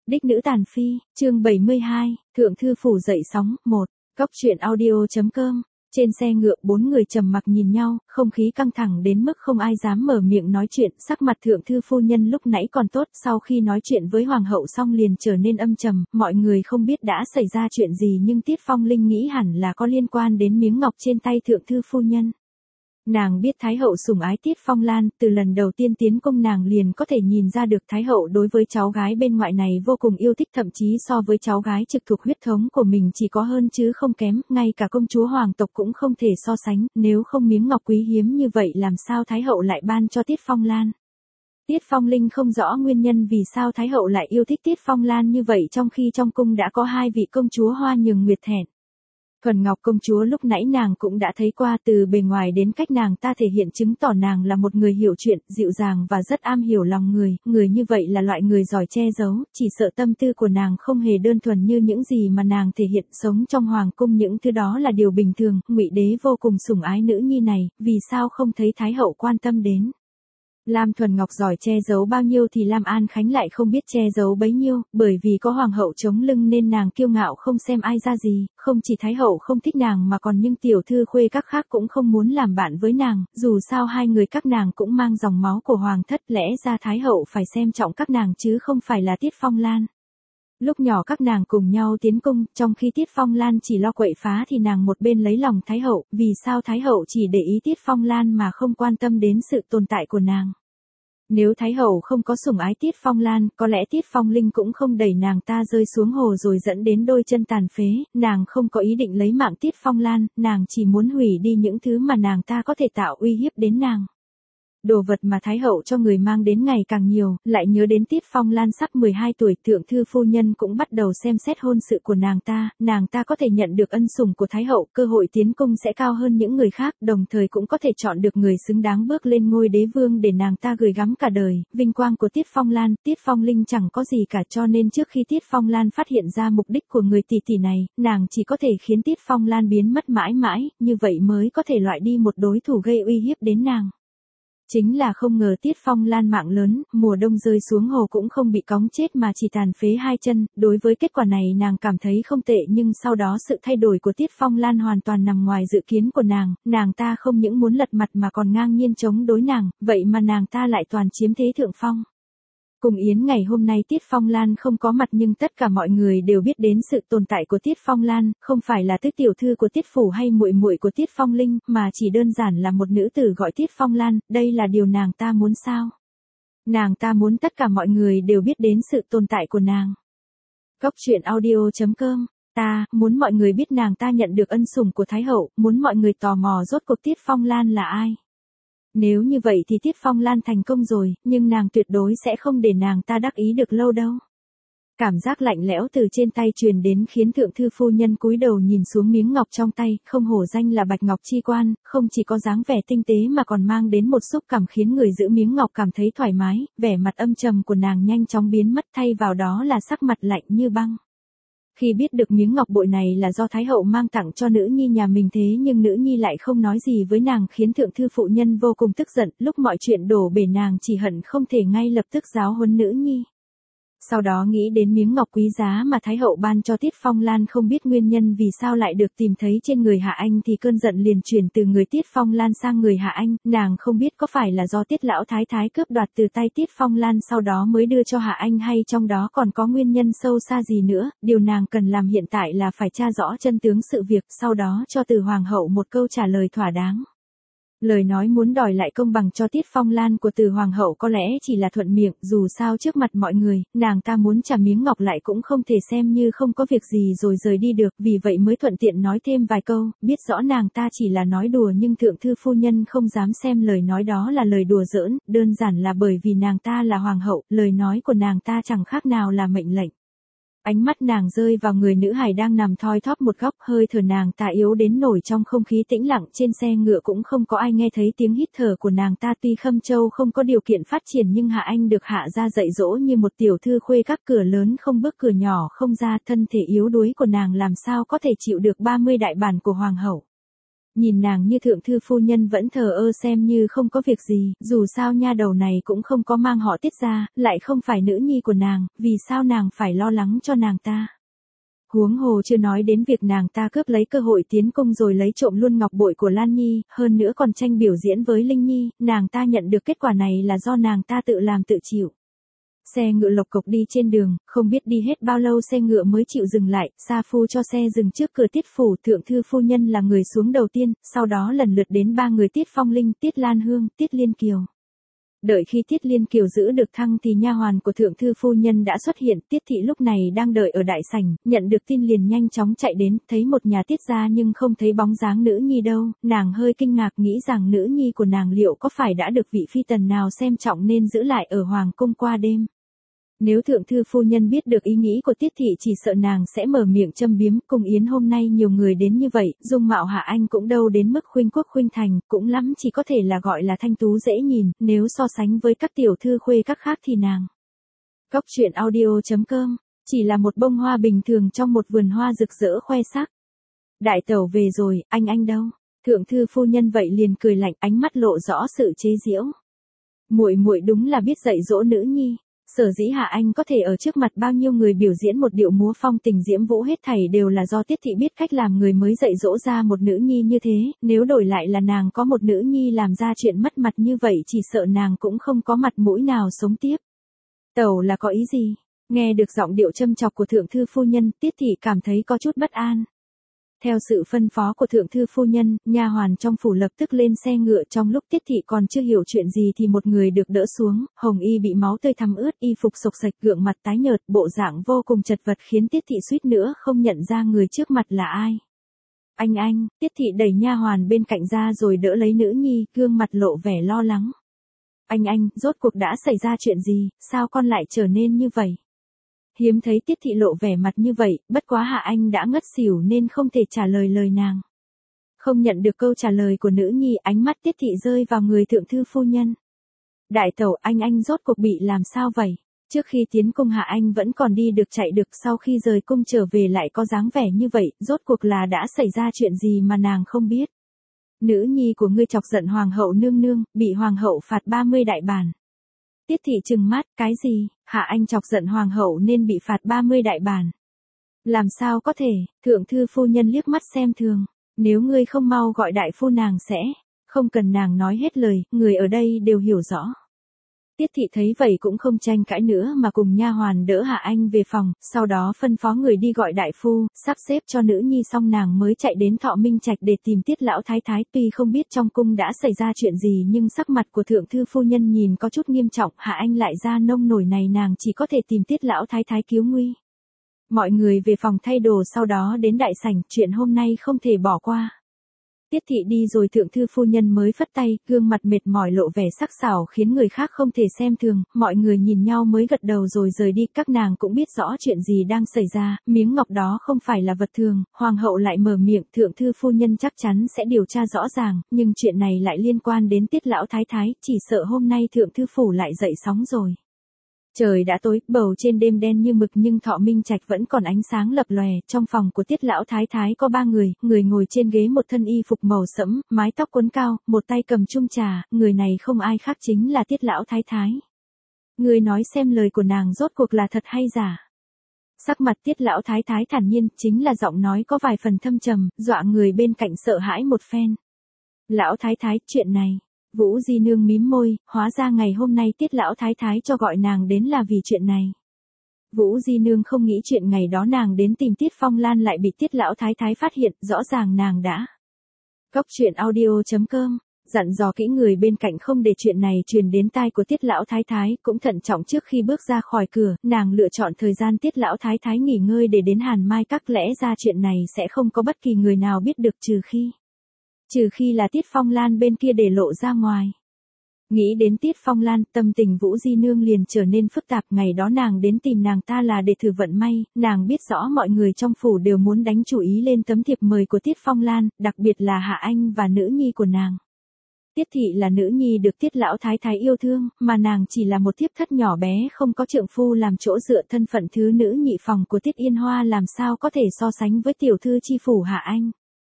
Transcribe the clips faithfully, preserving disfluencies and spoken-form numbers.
Đích nữ tàn phi, chương bảy mươi hai, Thượng thư phủ dậy sóng, một, Cóc truyện audio.com. Trên xe ngựa bốn người trầm mặc nhìn nhau, không khí căng thẳng đến mức không ai dám mở miệng nói chuyện, sắc mặt thượng thư phu nhân lúc nãy còn tốt, sau khi nói chuyện với hoàng hậu xong liền trở nên âm trầm, mọi người không biết đã xảy ra chuyện gì nhưng Tiết Phong Linh nghĩ hẳn là có liên quan đến miếng ngọc trên tay thượng thư phu nhân. Nàng biết Thái hậu sủng ái Tiết Phong Lan, từ lần đầu tiên tiến cung nàng liền có thể nhìn ra được Thái hậu đối với cháu gái bên ngoại này vô cùng yêu thích, thậm chí so với cháu gái trực thuộc huyết thống của mình chỉ có hơn chứ không kém, ngay cả công chúa hoàng tộc cũng không thể so sánh, nếu không miếng ngọc quý hiếm như vậy làm sao Thái hậu lại ban cho Tiết Phong Lan. Tiết Phong Linh không rõ nguyên nhân vì sao Thái hậu lại yêu thích Tiết Phong Lan như vậy trong khi trong cung đã có hai vị công chúa Hoa Nhường Nguyệt Thẹn. Thuần Ngọc công chúa lúc nãy nàng cũng đã thấy qua, từ bề ngoài đến cách nàng ta thể hiện chứng tỏ nàng là một người hiểu chuyện, dịu dàng và rất am hiểu lòng người, người như vậy là loại người giỏi che giấu, chỉ sợ tâm tư của nàng không hề đơn thuần như những gì mà nàng thể hiện, sống trong hoàng cung những thứ đó là điều bình thường, Ngụy đế vô cùng sủng ái nữ nhi này, vì sao không thấy Thái hậu quan tâm đến. Lam Thuần Ngọc giỏi che giấu bao nhiêu thì Lam An Khánh lại không biết che giấu bấy nhiêu, bởi vì có hoàng hậu chống lưng nên nàng kiêu ngạo không xem ai ra gì, không chỉ Thái hậu không thích nàng mà còn những tiểu thư khuê các khác cũng không muốn làm bạn với nàng, dù sao hai người các nàng cũng mang dòng máu của hoàng thất, lẽ ra Thái hậu phải xem trọng các nàng chứ không phải là Tiết Phong Lan. Lúc nhỏ các nàng cùng nhau tiến cung, trong khi Tiết Phong Lan chỉ lo quậy phá thì nàng một bên lấy lòng Thái hậu, vì sao Thái hậu chỉ để ý Tiết Phong Lan mà không quan tâm đến sự tồn tại của nàng. Nếu Thái hậu không có sủng ái Tiết Phong Lan, có lẽ Tiết Phong Linh cũng không đẩy nàng ta rơi xuống hồ rồi dẫn đến đôi chân tàn phế, nàng không có ý định lấy mạng Tiết Phong Lan, nàng chỉ muốn hủy đi những thứ mà nàng ta có thể tạo uy hiếp đến nàng. Đồ vật mà Thái hậu cho người mang đến ngày càng nhiều, lại nhớ đến Tiết Phong Lan sắp mười hai tuổi, thượng thư phu nhân cũng bắt đầu xem xét hôn sự của nàng ta, nàng ta có thể nhận được ân sủng của Thái hậu, cơ hội tiến cung sẽ cao hơn những người khác, đồng thời cũng có thể chọn được người xứng đáng bước lên ngôi đế vương để nàng ta gửi gắm cả đời, vinh quang của Tiết Phong Lan, Tiết Phong Linh chẳng có gì cả, cho nên trước khi Tiết Phong Lan phát hiện ra mục đích của người tỷ tỷ này, nàng chỉ có thể khiến Tiết Phong Lan biến mất mãi mãi, như vậy mới có thể loại đi một đối thủ gây uy hiếp đến nàng. Chính là không ngờ Tiết Phong Lan mạng lớn, mùa đông rơi xuống hồ cũng không bị cóng chết mà chỉ tàn phế hai chân, đối với kết quả này nàng cảm thấy không tệ, nhưng sau đó sự thay đổi của Tiết Phong Lan hoàn toàn nằm ngoài dự kiến của nàng, nàng ta không những muốn lật mặt mà còn ngang nhiên chống đối nàng, vậy mà nàng ta lại toàn chiếm thế thượng phong. Cùng yến ngày hôm nay Tiết Phong Lan không có mặt nhưng tất cả mọi người đều biết đến sự tồn tại của Tiết Phong Lan, không phải là tứ tiểu thư của Tiết phủ hay muội muội của Tiết Phong Linh, mà chỉ đơn giản là một nữ tử gọi Tiết Phong Lan, đây là điều nàng ta muốn sao? Nàng ta muốn tất cả mọi người đều biết đến sự tồn tại của nàng. Cóc truyện audio.com. Ta muốn mọi người biết nàng ta nhận được ân sủng của Thái hậu, muốn mọi người tò mò rốt cuộc Tiết Phong Lan là ai. Nếu như vậy thì Tiết Phong Lan thành công rồi, nhưng nàng tuyệt đối sẽ không để nàng ta đắc ý được lâu đâu. Cảm giác lạnh lẽo từ trên tay truyền đến khiến thượng thư phu nhân cúi đầu nhìn xuống miếng ngọc trong tay, không hổ danh là bạch ngọc chi quan, không chỉ có dáng vẻ tinh tế mà còn mang đến một xúc cảm khiến người giữ miếng ngọc cảm thấy thoải mái, vẻ mặt âm trầm của nàng nhanh chóng biến mất, thay vào đó là sắc mặt lạnh như băng. Khi biết được miếng ngọc bội này là do Thái hậu mang tặng cho nữ nhi nhà mình thế nhưng nữ nhi lại không nói gì với nàng khiến thượng thư phụ nhân vô cùng tức giận, lúc mọi chuyện đổ bể nàng chỉ hận không thể ngay lập tức giáo huấn nữ nhi. Sau đó nghĩ đến miếng ngọc quý giá mà Thái hậu ban cho Tiết Phong Lan không biết nguyên nhân vì sao lại được tìm thấy trên người Hạ Anh thì cơn giận liền chuyển từ người Tiết Phong Lan sang người Hạ Anh, nàng không biết có phải là do Tiết lão thái thái cướp đoạt từ tay Tiết Phong Lan sau đó mới đưa cho Hạ Anh hay trong đó còn có nguyên nhân sâu xa gì nữa, điều nàng cần làm hiện tại là phải tra rõ chân tướng sự việc, sau đó cho từ hoàng hậu một câu trả lời thỏa đáng. Lời nói muốn đòi lại công bằng cho Tiết Phong Lan của từ hoàng hậu có lẽ chỉ là thuận miệng, dù sao trước mặt mọi người, nàng ta muốn trả miếng ngọc lại cũng không thể xem như không có việc gì rồi rời đi được, vì vậy mới thuận tiện nói thêm vài câu, biết rõ nàng ta chỉ là nói đùa nhưng thượng thư phu nhân không dám xem lời nói đó là lời đùa giỡn, đơn giản là bởi vì nàng ta là hoàng hậu, lời nói của nàng ta chẳng khác nào là mệnh lệnh. Ánh mắt nàng rơi vào người nữ hài đang nằm thoi thóp một góc, hơi thở nàng ta yếu đến nổi trong không khí tĩnh lặng, trên xe ngựa cũng không có ai nghe thấy tiếng hít thở của nàng ta, tuy Khâm Châu không có điều kiện phát triển nhưng Hạ Anh được hạ ra dạy dỗ như một tiểu thư khuê các, cửa lớn không bước cửa nhỏ không ra, thân thể yếu đuối của nàng làm sao có thể chịu được ba mươi đại bản của hoàng hậu. Nhìn nàng như thượng thư phu nhân vẫn thờ ơ xem như không có việc gì, dù sao nha đầu này cũng không có mang họ Tiết ra, lại không phải nữ nhi của nàng, vì sao nàng phải lo lắng cho nàng ta. Huống hồ chưa nói đến việc nàng ta cướp lấy cơ hội tiến cung rồi lấy trộm luôn ngọc bội của Lan Nhi, hơn nữa còn tranh biểu diễn với Linh Nhi, nàng ta nhận được kết quả này là do nàng ta tự làm tự chịu. Xe ngựa lộc cộc đi trên đường, không biết đi hết bao lâu xe ngựa mới chịu dừng lại, sa phu cho xe dừng trước cửa Tiết phủ, thượng thư phu nhân là người xuống đầu tiên, sau đó lần lượt đến ba người Tiết Phong Linh, Tiết Lan Hương, Tiết Liên Kiều. Đợi khi Tiết Liên Kiều giữ được thăng thì nha hoàn của thượng thư phu nhân đã xuất hiện, Tiết thị lúc này đang đợi ở đại sảnh, nhận được tin liền nhanh chóng chạy đến, thấy một nhà Tiết gia nhưng không thấy bóng dáng nữ nhi đâu, nàng hơi kinh ngạc nghĩ rằng nữ nhi của nàng liệu có phải đã được vị phi tần nào xem trọng nên giữ lại ở hoàng cung qua đêm. Nếu thượng thư phu nhân biết được ý nghĩ của Tiết thị chỉ sợ nàng sẽ mở miệng châm biếm, cung yến hôm nay nhiều người đến như vậy, dung mạo Hạ Anh cũng đâu đến mức khuynh quốc khuynh thành, cũng lắm chỉ có thể là gọi là thanh tú dễ nhìn, nếu so sánh với các tiểu thư khuê các khác thì nàng. Cóc truyện audio chấm com, chỉ là một bông hoa bình thường trong một vườn hoa rực rỡ khoe sắc. Đại tẩu về rồi, anh anh đâu? Thượng thư phu nhân vậy liền cười lạnh, ánh mắt lộ rõ sự chế giễu. Muội muội đúng là biết dạy dỗ nữ nhi. Sở dĩ Hạ Anh có thể ở trước mặt bao nhiêu người biểu diễn một điệu múa phong tình diễm vũ hết thảy đều là do Tiết thị biết cách làm người mới dạy dỗ ra một nữ nhi như thế, nếu đổi lại là nàng có một nữ nhi làm ra chuyện mất mặt như vậy chỉ sợ nàng cũng không có mặt mũi nào sống tiếp. Tẩu là có ý gì? Nghe được giọng điệu châm chọc của thượng thư phu nhân, Tiết thị cảm thấy có chút bất an. Theo sự phân phó của thượng thư phu nhân, nha hoàn trong phủ lập tức lên xe ngựa, trong lúc Tiết thị còn chưa hiểu chuyện gì thì một người được đỡ xuống, hồng y bị máu tươi thấm ướt, y phục xộc xạch, gượng mặt tái nhợt, bộ dạng vô cùng chật vật khiến Tiết thị suýt nữa không nhận ra người trước mặt là ai. Anh anh, Tiết thị đẩy nha hoàn bên cạnh ra rồi đỡ lấy nữ nhi, gương mặt lộ vẻ lo lắng. Anh anh, rốt cuộc đã xảy ra chuyện gì, sao con lại trở nên như vậy? Hiếm thấy Tiết thị lộ vẻ mặt như vậy, bất quá Hạ Anh đã ngất xỉu nên không thể trả lời lời nàng. Không nhận được câu trả lời của nữ nhi, ánh mắt Tiết thị rơi vào người thượng thư phu nhân. Đại tẩu, anh anh rốt cuộc bị làm sao vậy? Trước khi tiến cung Hạ Anh vẫn còn đi được chạy được, sau khi rời cung trở về lại có dáng vẻ như vậy, rốt cuộc là đã xảy ra chuyện gì mà nàng không biết. Nữ nhi của ngươi chọc giận hoàng hậu nương nương, bị hoàng hậu phạt ba mươi đại bản. Tiết thị trừng mắt, cái gì? Hạ Anh chọc giận hoàng hậu nên bị phạt ba mươi đại bản. Làm sao có thể? Thượng thư phu nhân liếc mắt xem thường. Nếu ngươi không mau gọi đại phu nàng sẽ. Không cần nàng nói hết lời, người ở đây đều hiểu rõ. Tiết thị thấy vậy cũng không tranh cãi nữa mà cùng nha hoàn đỡ Hạ Anh về phòng, sau đó phân phó người đi gọi đại phu, sắp xếp cho nữ nhi xong nàng mới chạy đến Thọ Minh Trạch để tìm Tiết lão thái thái. Tuy không biết trong cung đã xảy ra chuyện gì nhưng sắc mặt của thượng thư phu nhân nhìn có chút nghiêm trọng, Hạ Anh lại ra nông nổi này nàng chỉ có thể tìm Tiết lão thái thái cứu nguy. Mọi người về phòng thay đồ sau đó đến đại sảnh, chuyện hôm nay không thể bỏ qua. Tiết thị đi rồi thượng thư phu nhân mới phất tay, gương mặt mệt mỏi lộ vẻ sắc sảo khiến người khác không thể xem thường, mọi người nhìn nhau mới gật đầu rồi rời đi, các nàng cũng biết rõ chuyện gì đang xảy ra, miếng ngọc đó không phải là vật thường, hoàng hậu lại mở miệng, thượng thư phu nhân chắc chắn sẽ điều tra rõ ràng, nhưng chuyện này lại liên quan đến Tiết lão thái thái, chỉ sợ hôm nay thượng thư phủ lại dậy sóng rồi. Trời đã tối, bầu trên đêm đen như mực nhưng Thọ Minh Trạch vẫn còn ánh sáng lập lòe, trong phòng của Tiết lão thái thái có ba người, người ngồi trên ghế một thân y phục màu sẫm, mái tóc quấn cao, một tay cầm chung trà, người này không ai khác chính là Tiết lão thái thái. Người nói xem lời của nàng rốt cuộc là thật hay giả. Sắc mặt Tiết lão thái thái thản nhiên, chính là giọng nói có vài phần thâm trầm, dọa người bên cạnh sợ hãi một phen. Lão thái thái, chuyện này. Vũ Di Nương mím môi, hóa ra ngày hôm nay Tiết lão thái thái cho gọi nàng đến là vì chuyện này. Vũ Di Nương không nghĩ chuyện ngày đó nàng đến tìm Tiết Phong Lan lại bị Tiết lão thái thái phát hiện, rõ ràng nàng đã. Cóc truyện audio chấm com, dặn dò kỹ người bên cạnh không để chuyện này truyền đến tai của Tiết lão thái thái, cũng thận trọng trước khi bước ra khỏi cửa, nàng lựa chọn thời gian Tiết lão thái thái nghỉ ngơi để đến Hàn Mai Các, lẽ ra chuyện này sẽ không có bất kỳ người nào biết được trừ khi. Trừ khi là Tiết Phong Lan bên kia để lộ ra ngoài. Nghĩ đến Tiết Phong Lan, tâm tình Vũ Di Nương liền trở nên phức tạp, ngày đó nàng đến tìm nàng ta là để thử vận may, nàng biết rõ mọi người trong phủ đều muốn đánh chủ ý lên tấm thiệp mời của Tiết Phong Lan, đặc biệt là Hạ Anh và nữ nhi của nàng. Tiết thị là nữ nhi được Tiết lão thái thái yêu thương, mà nàng chỉ là một thiếp thất nhỏ bé không có trượng phu làm chỗ dựa, thân phận thứ nữ nhị phòng của Tiết Yên Hoa làm sao có thể so sánh với tiểu thư chi phủ Hạ Anh.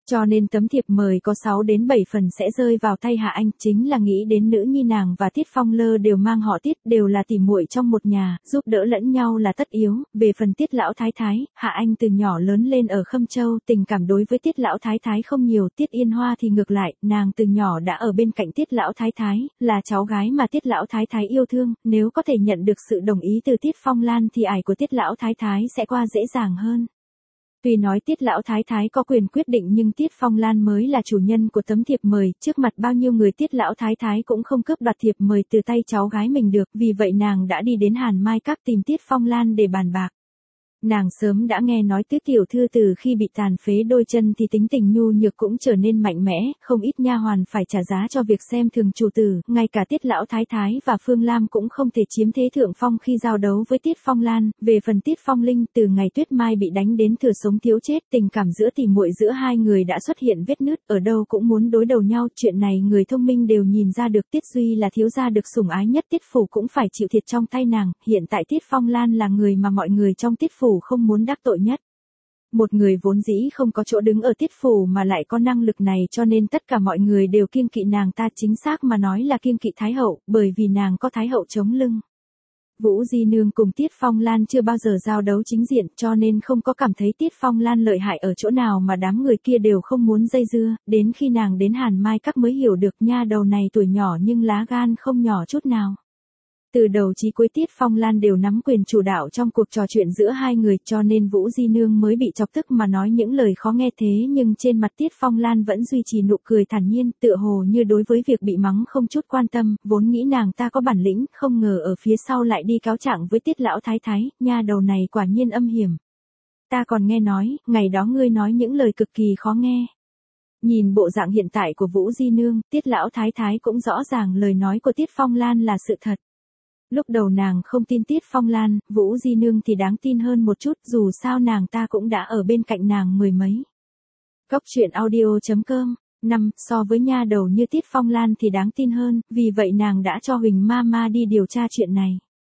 Cho nên tấm thiệp mời có sáu đến bảy phần sẽ rơi vào tay Hạ Anh, chính là nghĩ đến nữ nhi nàng và Tiết Phong Lơ đều mang họ Tiết, đều là tỉ muội trong một nhà, giúp đỡ lẫn nhau là tất yếu. Về phần Tiết lão thái thái, Hạ Anh từ nhỏ lớn lên ở Khâm Châu, tình cảm đối với Tiết lão thái thái không nhiều, Tiết Yên Hoa thì ngược lại, nàng từ nhỏ đã ở bên cạnh Tiết lão thái thái, là cháu gái mà Tiết lão thái thái yêu thương, nếu có thể nhận được sự đồng ý từ Tiết Phong Lan thì ải của Tiết lão thái thái sẽ qua dễ dàng hơn. Tuy nói Tiết lão thái thái có quyền quyết định nhưng Tiết Phong Lan mới là chủ nhân của tấm thiệp mời, trước mặt bao nhiêu người Tiết lão thái thái cũng không cướp đoạt thiệp mời từ tay cháu gái mình được, vì vậy nàng đã đi đến Hàn Mai Các tìm Tiết Phong Lan để bàn bạc. Nàng sớm đã nghe nói Tiết tiểu thư từ khi bị tàn phế đôi chân thì tính tình nhu nhược cũng trở nên mạnh mẽ, không ít nha hoàn phải trả giá cho việc xem thường chủ tử, ngay cả Tiết lão thái thái và Phương Lam cũng không thể chiếm thế thượng phong khi giao đấu với Tiết Phong Lan. Về phần Tiết Phong Linh, từ ngày Tuyết Mai bị đánh đến thừa sống thiếu chết, tình cảm giữa tỷ muội giữa hai người đã xuất hiện vết nứt, ở đâu cũng muốn đối đầu nhau, chuyện này người thông minh đều nhìn ra được. Tiết Duy là thiếu gia được sủng ái nhất, Tiết phủ cũng phải chịu thiệt trong tay nàng, hiện tại Tiết Phong Lan là người mà mọi người trong Tiết phủ không muốn đắc tội nhất. Một người vốn dĩ không có chỗ đứng ở Tiết phủ mà lại có năng lực này, cho nên tất cả mọi người đều kiêng kỵ nàng ta, chính xác mà nói là kiêng kỵ Thái hậu, bởi vì nàng có Thái hậu chống lưng. Vũ Di Nương cùng Tiết Phong Lan chưa bao giờ giao đấu chính diện, cho nên không có cảm thấy Tiết Phong Lan lợi hại ở chỗ nào mà đám người kia đều không muốn dây dưa, đến khi nàng đến Hàn Mai Các mới hiểu được nha đầu này tuổi nhỏ nhưng lá gan không nhỏ chút nào. Từ đầu chí cuối Tiết Phong Lan đều nắm quyền chủ đạo trong cuộc trò chuyện giữa hai người, cho nên Vũ Di Nương mới bị chọc tức mà nói những lời khó nghe thế, nhưng trên mặt Tiết Phong Lan vẫn duy trì nụ cười thản nhiên, tựa hồ như đối với việc bị mắng không chút quan tâm, vốn nghĩ nàng ta có bản lĩnh, không ngờ ở phía sau lại đi cáo trạng với Tiết lão thái thái, nha đầu này quả nhiên âm hiểm. Ta còn nghe nói, ngày đó ngươi nói những lời cực kỳ khó nghe. Nhìn bộ dạng hiện tại của Vũ Di Nương, Tiết lão thái thái cũng rõ ràng lời nói của Tiết Phong Lan là sự thật. Lúc đầu nàng không tin Tiết Phong Lan, Vũ Di Nương thì đáng tin hơn một chút, dù sao nàng ta cũng đã ở bên cạnh nàng mười mấy. Cốc truyện audio chấm com. năm. So với nha đầu như Tiết Phong Lan thì đáng tin hơn, vì vậy nàng đã cho Huỳnh Mama đi điều tra chuyện này.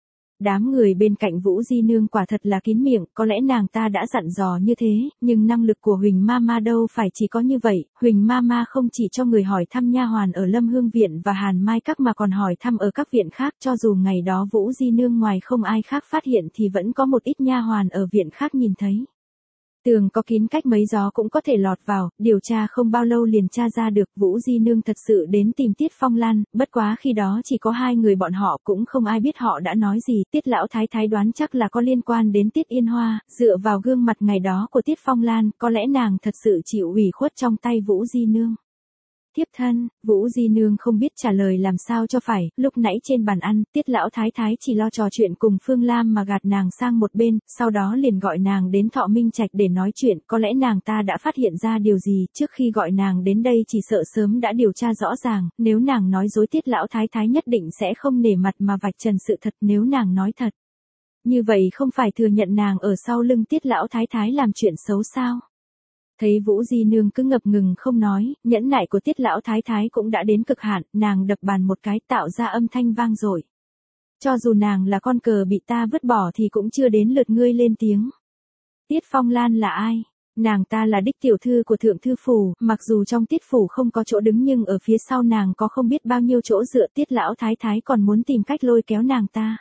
Đám người bên cạnh Vũ Di Nương quả thật là kín miệng, có lẽ nàng ta đã dặn dò như thế, nhưng năng lực của Huỳnh Mama đâu phải chỉ có như vậy, Huỳnh Mama không chỉ cho người hỏi thăm nha hoàn ở Lâm Hương Viện và Hàn Mai Các mà còn hỏi thăm ở các viện khác, cho dù ngày đó Vũ Di Nương ngoài không ai khác phát hiện thì vẫn có một ít nha hoàn ở viện khác nhìn thấy. Tường có kín cách mấy gió cũng có thể lọt vào, điều tra không bao lâu liền tra ra được Vũ Di Nương thật sự đến tìm Tiết Phong Lan, bất quá khi đó chỉ có hai người bọn họ, cũng không ai biết họ đã nói gì, Tiết lão thái thái đoán chắc là có liên quan đến Tiết Yên Hoa, dựa vào gương mặt ngày đó của Tiết Phong Lan, có lẽ nàng thật sự chịu ủy khuất trong tay Vũ Di Nương. Thiếp thân, Vũ Di Nương không biết trả lời làm sao cho phải, lúc nãy trên bàn ăn, Tiết lão thái thái chỉ lo trò chuyện cùng Phương Lam mà gạt nàng sang một bên, sau đó liền gọi nàng đến Thọ Minh Trạch để nói chuyện, có lẽ nàng ta đã phát hiện ra điều gì, trước khi gọi nàng đến đây chỉ sợ sớm đã điều tra rõ ràng, nếu nàng nói dối Tiết lão thái thái nhất định sẽ không nể mặt mà vạch trần sự thật, nếu nàng nói thật. Như vậy không phải thừa nhận nàng ở sau lưng Tiết lão thái thái làm chuyện xấu sao? Thấy Vũ Di Nương cứ ngập ngừng không nói, nhẫn nại của Tiết lão thái thái cũng đã đến cực hạn, nàng đập bàn một cái tạo ra âm thanh vang dội. Cho dù nàng là con cờ bị ta vứt bỏ thì cũng chưa đến lượt ngươi lên tiếng. Tiết Phong Lan là ai? Nàng ta là đích tiểu thư của thượng thư phủ, mặc dù trong Tiết phủ không có chỗ đứng nhưng ở phía sau nàng có không biết bao nhiêu chỗ dựa, Tiết lão thái thái còn muốn tìm cách lôi kéo nàng ta.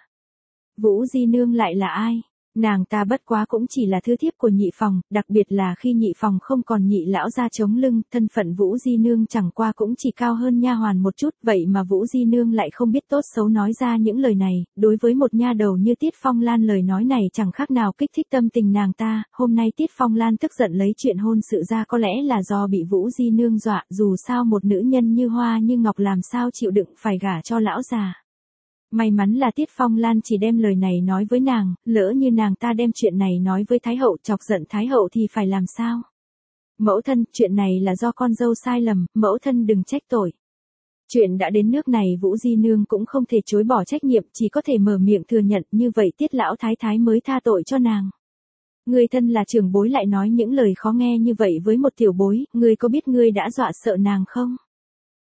Vũ Di Nương lại là ai? Nàng ta bất quá cũng chỉ là thứ thiếp của nhị phòng, đặc biệt là khi nhị phòng không còn nhị lão ra chống lưng, thân phận Vũ Di Nương chẳng qua cũng chỉ cao hơn nha hoàn một chút, vậy mà Vũ Di Nương lại không biết tốt xấu nói ra những lời này, đối với một nha đầu như Tiết Phong Lan lời nói này chẳng khác nào kích thích tâm tình nàng ta, hôm nay Tiết Phong Lan tức giận lấy chuyện hôn sự ra có lẽ là do bị Vũ Di Nương dọa, dù sao một nữ nhân như Hoa như Ngọc làm sao chịu đựng phải gả cho lão già. May mắn là Tiết Phong Lan chỉ đem lời này nói với nàng, lỡ như nàng ta đem chuyện này nói với Thái hậu chọc giận Thái hậu thì phải làm sao? Mẫu thân, chuyện này là do con dâu sai lầm, mẫu thân đừng trách tội. Chuyện đã đến nước này Vũ Di Nương cũng không thể chối bỏ trách nhiệm, chỉ có thể mở miệng thừa nhận, như vậy Tiết lão thái thái mới tha tội cho nàng. Người thân là trưởng bối lại nói những lời khó nghe như vậy với một tiểu bối, ngươi có biết ngươi đã dọa sợ nàng không?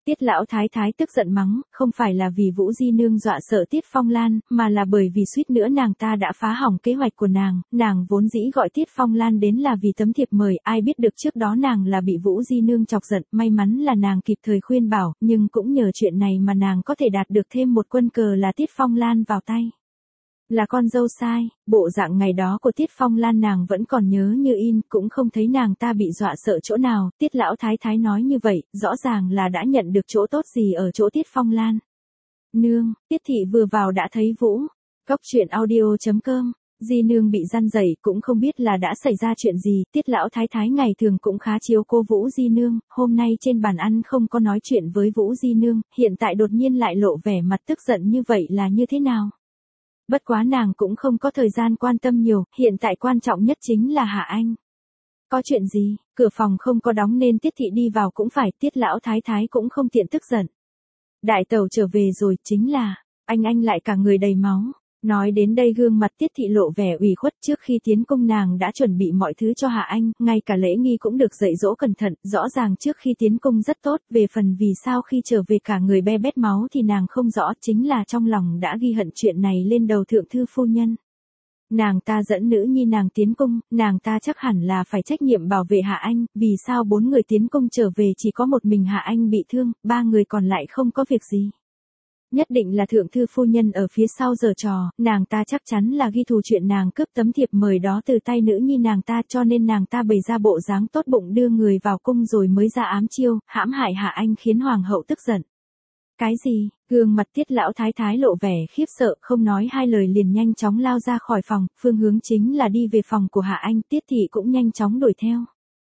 Tiết lão thái thái tức giận mắng, không phải là vì Vũ Di Nương dọa sợ Tiết Phong Lan, mà là bởi vì suýt nữa nàng ta đã phá hỏng kế hoạch của nàng, nàng vốn dĩ gọi Tiết Phong Lan đến là vì tấm thiệp mời, ai biết được trước đó nàng là bị Vũ Di Nương chọc giận, may mắn là nàng kịp thời khuyên bảo, nhưng cũng nhờ chuyện này mà nàng có thể đạt được thêm một quân cờ là Tiết Phong Lan vào tay. Là con dâu sai, bộ dạng ngày đó của Tiết Phong Lan nàng vẫn còn nhớ như in, cũng không thấy nàng ta bị dọa sợ chỗ nào, Tiết lão thái thái nói như vậy, rõ ràng là đã nhận được chỗ tốt gì ở chỗ Tiết Phong Lan. Nương, Tiết thị vừa vào đã thấy Vũ. Cóc truyện audio chấm com, Di Nương bị răn dậy cũng không biết là đã xảy ra chuyện gì, Tiết lão thái thái ngày thường cũng khá chiếu cô Vũ Di Nương, hôm nay trên bàn ăn không có nói chuyện với Vũ Di Nương, hiện tại đột nhiên lại lộ vẻ mặt tức giận như vậy là như thế nào? Bất quá nàng cũng không có thời gian quan tâm nhiều, hiện tại quan trọng nhất chính là Hạ Anh. Có chuyện gì, cửa phòng không có đóng nên Tiết thị đi vào cũng phải, Tiết lão thái thái cũng không tiện tức giận. Đại tẩu trở về rồi, chính là, anh anh lại cả người đầy máu. Nói đến đây gương mặt Tiết thị lộ vẻ ủy khuất, trước khi tiến cung nàng đã chuẩn bị mọi thứ cho Hạ Anh, ngay cả lễ nghi cũng được dạy dỗ cẩn thận, rõ ràng trước khi tiến cung rất tốt, về phần vì sao khi trở về cả người be bét máu thì nàng không rõ, chính là trong lòng đã ghi hận chuyện này lên đầu thượng thư phu nhân. Nàng ta dẫn nữ nhi nàng tiến cung, nàng ta chắc hẳn là phải trách nhiệm bảo vệ Hạ Anh, vì sao bốn người tiến cung trở về chỉ có một mình Hạ Anh bị thương, ba người còn lại không có việc gì. Nhất định là thượng thư phu nhân ở phía sau giở trò, nàng ta chắc chắn là ghi thù chuyện nàng cướp tấm thiệp mời đó từ tay nữ nhi nàng ta, cho nên nàng ta bày ra bộ dáng tốt bụng đưa người vào cung rồi mới ra ám chiêu, hãm hại Hạ Anh khiến hoàng hậu tức giận. Cái gì? Gương mặt Tiết lão thái thái lộ vẻ khiếp sợ, không nói hai lời liền nhanh chóng lao ra khỏi phòng, phương hướng chính là đi về phòng của Hạ Anh, Tiết thị cũng nhanh chóng đuổi theo.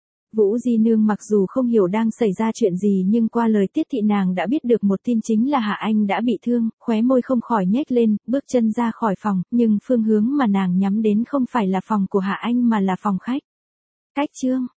Vũ Di Nương mặc dù không hiểu đang xảy ra chuyện gì nhưng qua lời Tiết thị nàng đã biết được một tin chính là Hạ Anh đã bị thương, khóe môi không khỏi nhếch lên, bước chân ra khỏi phòng, nhưng phương hướng mà nàng nhắm đến không phải là phòng của Hạ Anh mà là phòng khách. Cách chương